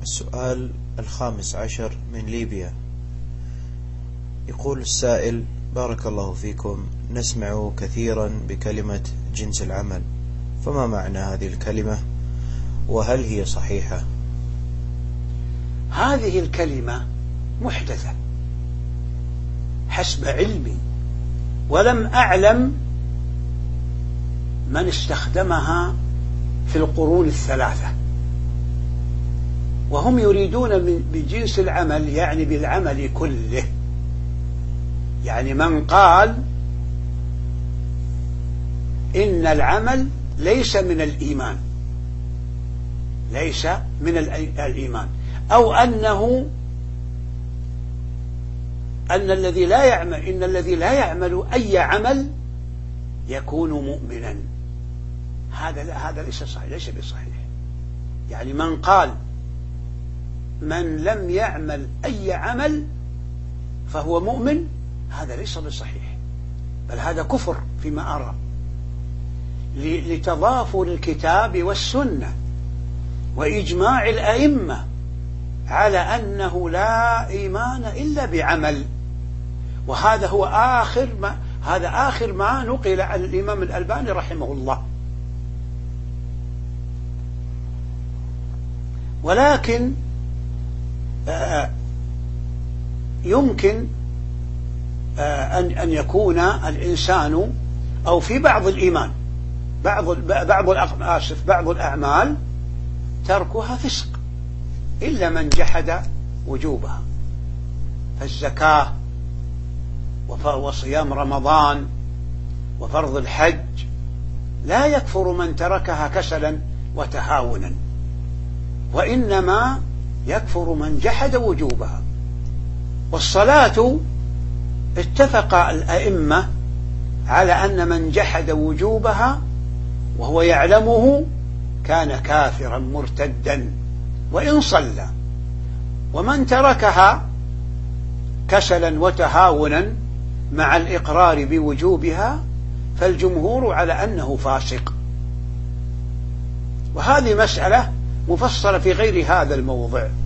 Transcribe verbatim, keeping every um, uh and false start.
السؤال الخامس عشر من ليبيا. يقول السائل: بارك الله فيكم، نسمع كثيرا بكلمة جنس العمل، فما معنى هذه الكلمة وهل هي صحيحة؟ هذه الكلمة محدثة حسب علمي، ولم أعلم من استخدمها في القرون الثلاثة، وهم يريدون بجنس العمل يعني بالعمل كله. يعني من قال إن العمل ليس من الإيمان ليس من الإيمان أو أنه أن الذي لا يعمل إن الذي لا يعمل أي عمل يكون مؤمنا. هذا هذا ليس صحيح، ليس بصحيح. يعني من قال من لم يعمل أي عمل فهو مؤمن، هذا ليس بصحيح، بل هذا كفر فيما أرى، لتضافر الكتاب والسنة وإجماع الأئمة على أنه لا إيمان إلا بعمل. وهذا هو آخر ما هذا آخر ما نقل عن الإمام الألباني رحمه الله. ولكن آه يمكن آه أن أن يكون الإنسان أو في بعض الإيمان بعض بعض آسف بعض الأعمال تركها فسق إلا من جحد وجوبها، فالزكاة وصيام رمضان وفرض الحج لا يكفر من تركها كسلا وتهاونا، وإنما يكفر من جحد وجوبها. والصلاة اتفق الأئمة على أن من جحد وجوبها وهو يعلمه كان كافرا مرتدا وإن صلى، ومن تركها كسلا وتهاونا مع الإقرار بوجوبها فالجمهور على أنه فاسق. وهذه مسألة مفصلة في غير هذا الموضع.